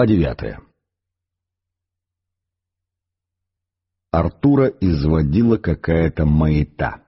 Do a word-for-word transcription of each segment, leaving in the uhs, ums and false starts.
Глава девятая. Артура изводила какая-то маята.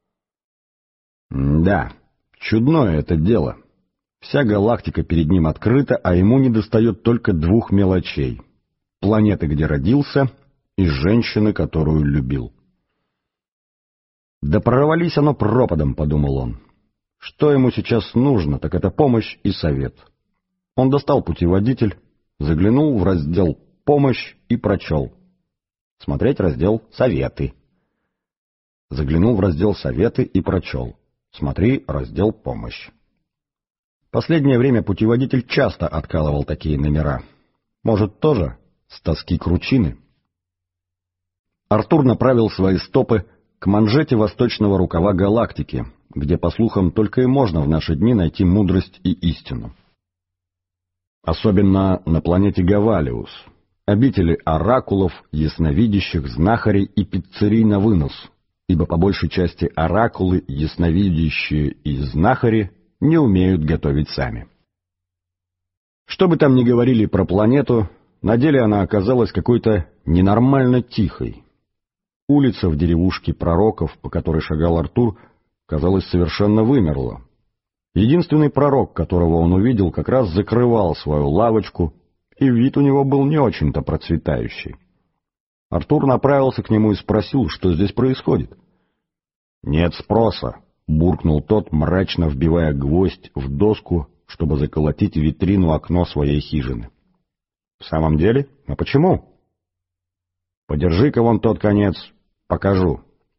Да, чудное это дело. Вся галактика перед ним открыта, а ему недостает только двух мелочей: планеты, где родился, и женщины, которую любил. «Да прорвались оно пропадом», — подумал он. «Что ему сейчас нужно, так это помощь и совет». Он достал путеводитель, заглянул в раздел «Помощь» и прочел. Смотреть раздел «Советы». Заглянул в раздел «Советы» и прочел. Смотри раздел «Помощь». Последнее время путеводитель часто откалывал такие номера. Может, тоже с тоски кручины? Артур направил свои стопы к манжете восточного рукава галактики, где, по слухам, только и можно в наши дни найти мудрость и истину. Особенно на планете Гавалиус, обители оракулов, ясновидящих, знахарей и пиццерий на вынос, ибо по большей части оракулы, ясновидящие и знахари не умеют готовить сами. Что бы там ни говорили про планету, на деле она оказалась какой-то ненормально тихой. Улица в деревушке пророков, по которой шагал Артур, казалось, совершенно вымерла. Единственный пророк, которого он увидел, как раз закрывал свою лавочку, и вид у него был не очень-то процветающий. Артур направился к нему и спросил, что здесь происходит. «Нет спроса», — буркнул тот, мрачно вбивая гвоздь в доску, чтобы заколотить в витрину окно своей хижины. «В самом деле? А почему?» «Подержи-ка вон тот конец, покажу».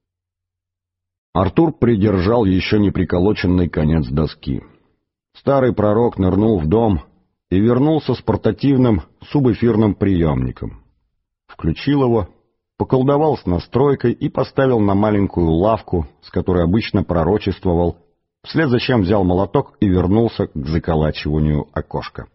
Артур придержал еще не приколоченный конец доски. Старый пророк нырнул в дом и вернулся с портативным субэфирным приемником. Включил его, поколдовал с настройкой и поставил на маленькую лавку, с которой обычно пророчествовал, вслед за чем взял молоток и вернулся к заколачиванию окошка.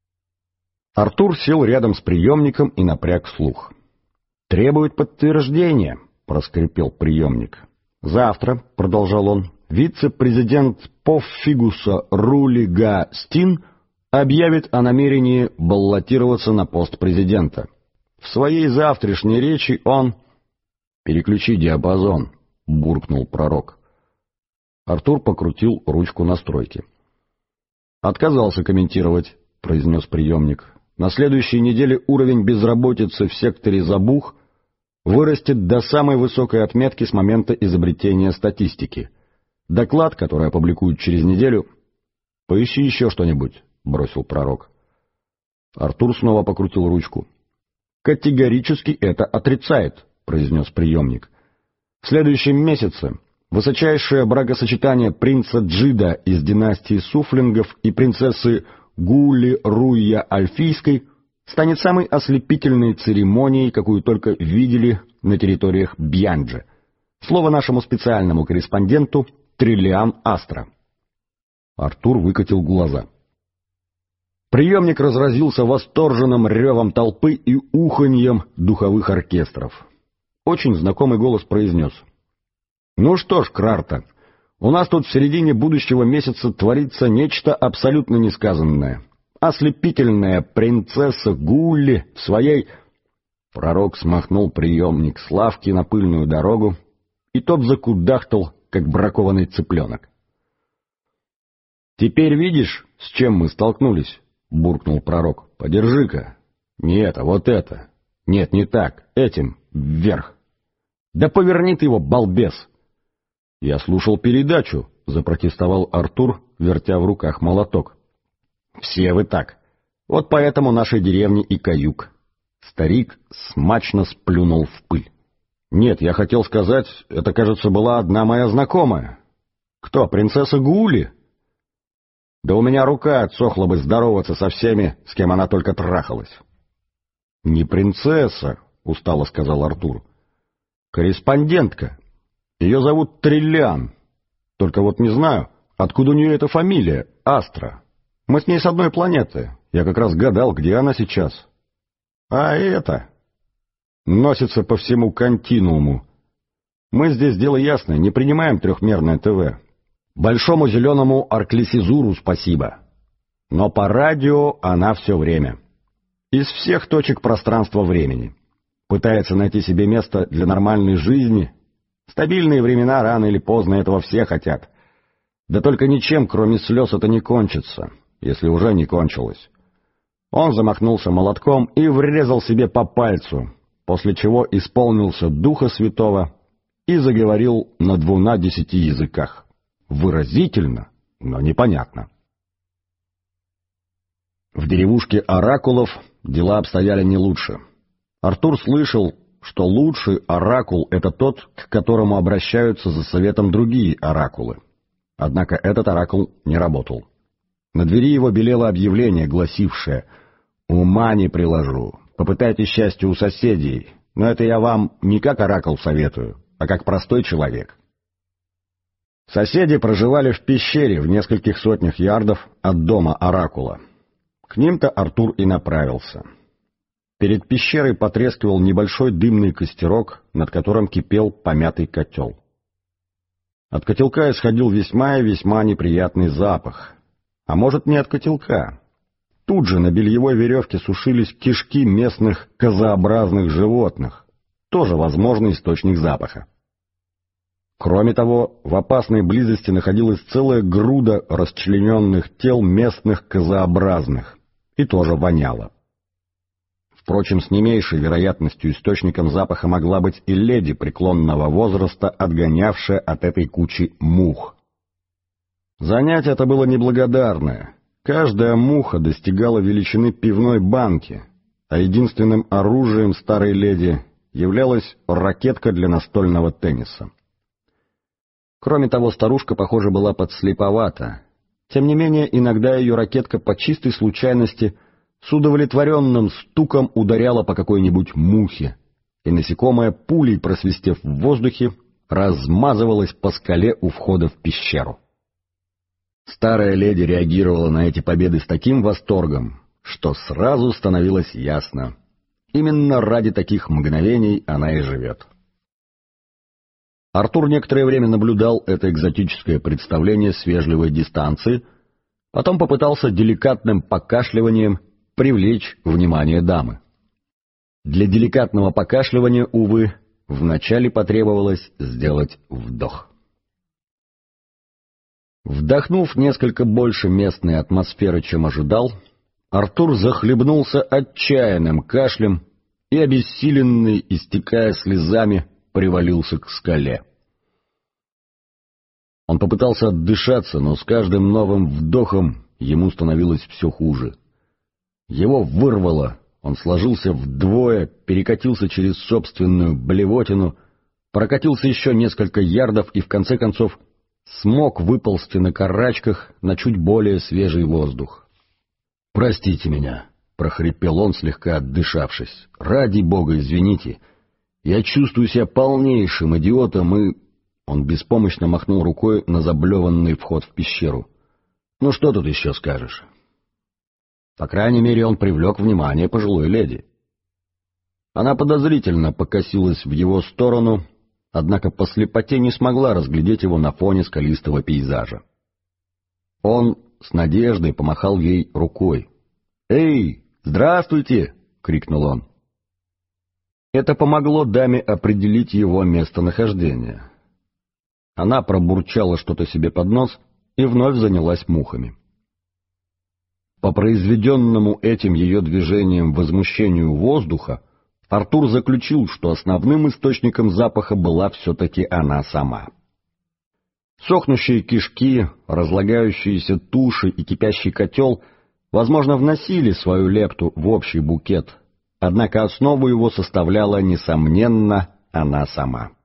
Артур сел рядом с приемником и напряг слух. «Требует подтверждения», — проскрипел приемник. «Завтра», — продолжал он, — «вице-президент Поффигуса Рулига Стин объявит о намерении баллотироваться на пост президента. В своей завтрашней речи он...» «Переключи диапазон», — буркнул пророк. Артур покрутил ручку настройки. «Отказался комментировать», — произнес приемник. «На следующей неделе уровень безработицы в секторе Забух вырастет до самой высокой отметки с момента изобретения статистики. Доклад, который опубликуют через неделю...» «Поищи еще что-нибудь», — бросил пророк. Артур снова покрутил ручку. «Категорически это отрицает», — произнес приемник. «В следующем месяце высочайшее бракосочетание принца Джида из династии Суфлингов и принцессы Гули Руя Альфийской станет самой ослепительной церемонией, какую только видели на территориях Бьянджа. Слово нашему специальному корреспонденту Триллиан Астра». Артур выкатил глаза. Приемник разразился восторженным ревом толпы и уханьем духовых оркестров. Очень знакомый голос произнес: «Ну что ж, Крарта, у нас тут в середине будущего месяца творится нечто абсолютно несказанное. Ослепительная принцесса Гулли в своей...» Пророк смахнул приемник с лавки на пыльную дорогу, и тот закудахтал, как бракованный цыпленок. «Теперь видишь, с чем мы столкнулись?» — буркнул пророк. «Подержи-ка. Не это, вот это. Нет, не так. Этим вверх. Да поверни ты его, балбес!» «Я слушал передачу», — запротестовал Артур, вертя в руках молоток. «Все вы так. Вот поэтому нашей деревне и каюк». Старик смачно сплюнул в пыль. «Нет, я хотел сказать, это, кажется, была одна моя знакомая». «Кто, принцесса Гули?» «Да у меня рука отсохла бы здороваться со всеми, с кем она только трахалась». «Не принцесса», — устало сказал Артур. «Корреспондентка. Ее зовут Триллиан. Только вот не знаю, откуда у нее эта фамилия, Астра. Мы с ней с одной планеты. Я как раз гадал, где она сейчас. А это... носится по всему континууму. Мы здесь, дело ясное, не принимаем трехмерное ТВ. Большому зеленому Арклесизуру спасибо. Но по радио она все время. из всех точек пространства-времени. Пытается найти себе место для нормальной жизни. Стабильные времена рано или поздно этого все хотят. Да только ничем, кроме слез, это не кончится, если уже не кончилось. Он замахнулся молотком и врезал себе по пальцу, после чего исполнился Духа Святого и заговорил на двунадесяти языках. Выразительно, но непонятно. В деревушке Оракулов дела обстояли не лучше. Артур слышал, что лучший оракул — это тот, к которому обращаются за советом другие оракулы. Однако этот оракул не работал. На двери его белело объявление, гласившее: «Ума не приложу, попытайте счастье у соседей, но это я вам не как оракул советую, а как простой человек». Соседи проживали в пещере в нескольких сотнях ярдов от дома оракула. К ним-то Артур и направился. Перед пещерой потрескивал небольшой дымный костерок, над которым кипел помятый котел. От котелка исходил весьма и весьма неприятный запах. А может, не от котелка. Тут же на бельевой веревке сушились кишки местных козообразных животных, тоже возможный источник запаха. Кроме того, в опасной близости находилась целая груда расчлененных тел местных козообразных, и тоже воняло. Впрочем, с не меньшей вероятностью источником запаха могла быть и леди преклонного возраста, отгонявшая от этой кучи мух. Занятие это было неблагодарное. Каждая муха достигала величины пивной банки, а единственным оружием старой леди являлась ракетка для настольного тенниса. Кроме того, старушка, похоже, была подслеповата. Тем не менее, иногда ее ракетка по чистой случайности с удовлетворенным стуком ударяла по какой-нибудь мухе, и насекомое, пулей просвистев в воздухе, размазывалось по скале у входа в пещеру. Старая леди реагировала на эти победы с таким восторгом, что сразу становилось ясно: именно ради таких мгновений она и живет. Артур некоторое время наблюдал это экзотическое представление с вежливой дистанции, потом попытался деликатным покашливанием привлечь внимание дамы. Для деликатного покашливания, увы, вначале потребовалось сделать вдох. Вдохнув несколько больше местной атмосферы, чем ожидал, Артур захлебнулся отчаянным кашлем и, обессиленный, истекая слезами, привалился к скале. Он попытался отдышаться, но с каждым новым вдохом ему становилось все хуже. Его вырвало, он сложился вдвое, перекатился через собственную блевотину, прокатился еще несколько ярдов и в конце концов смог выползти на карачках на чуть более свежий воздух. «Простите меня», — прохрипел он, слегка отдышавшись. «Ради бога, извините. Я чувствую себя полнейшим идиотом и...» Он беспомощно махнул рукой на заблеванный вход в пещеру. «Ну что тут еще скажешь?» По крайней мере, он привлек внимание пожилой леди. Она подозрительно покосилась в его сторону, однако по слепоте не смогла разглядеть его на фоне скалистого пейзажа. Он с надеждой помахал ей рукой. «Эй, здравствуйте!» — крикнул он. Это помогло даме определить его местонахождение. Она пробурчала что-то себе под нос и вновь занялась мухами. По произведенному этим ее движением возмущению воздуха Артур заключил, что основным источником запаха была все-таки она сама. Сохнущие кишки, разлагающиеся туши и кипящий котел, возможно, вносили свою лепту в общий букет, однако основу его составляла, несомненно, она сама.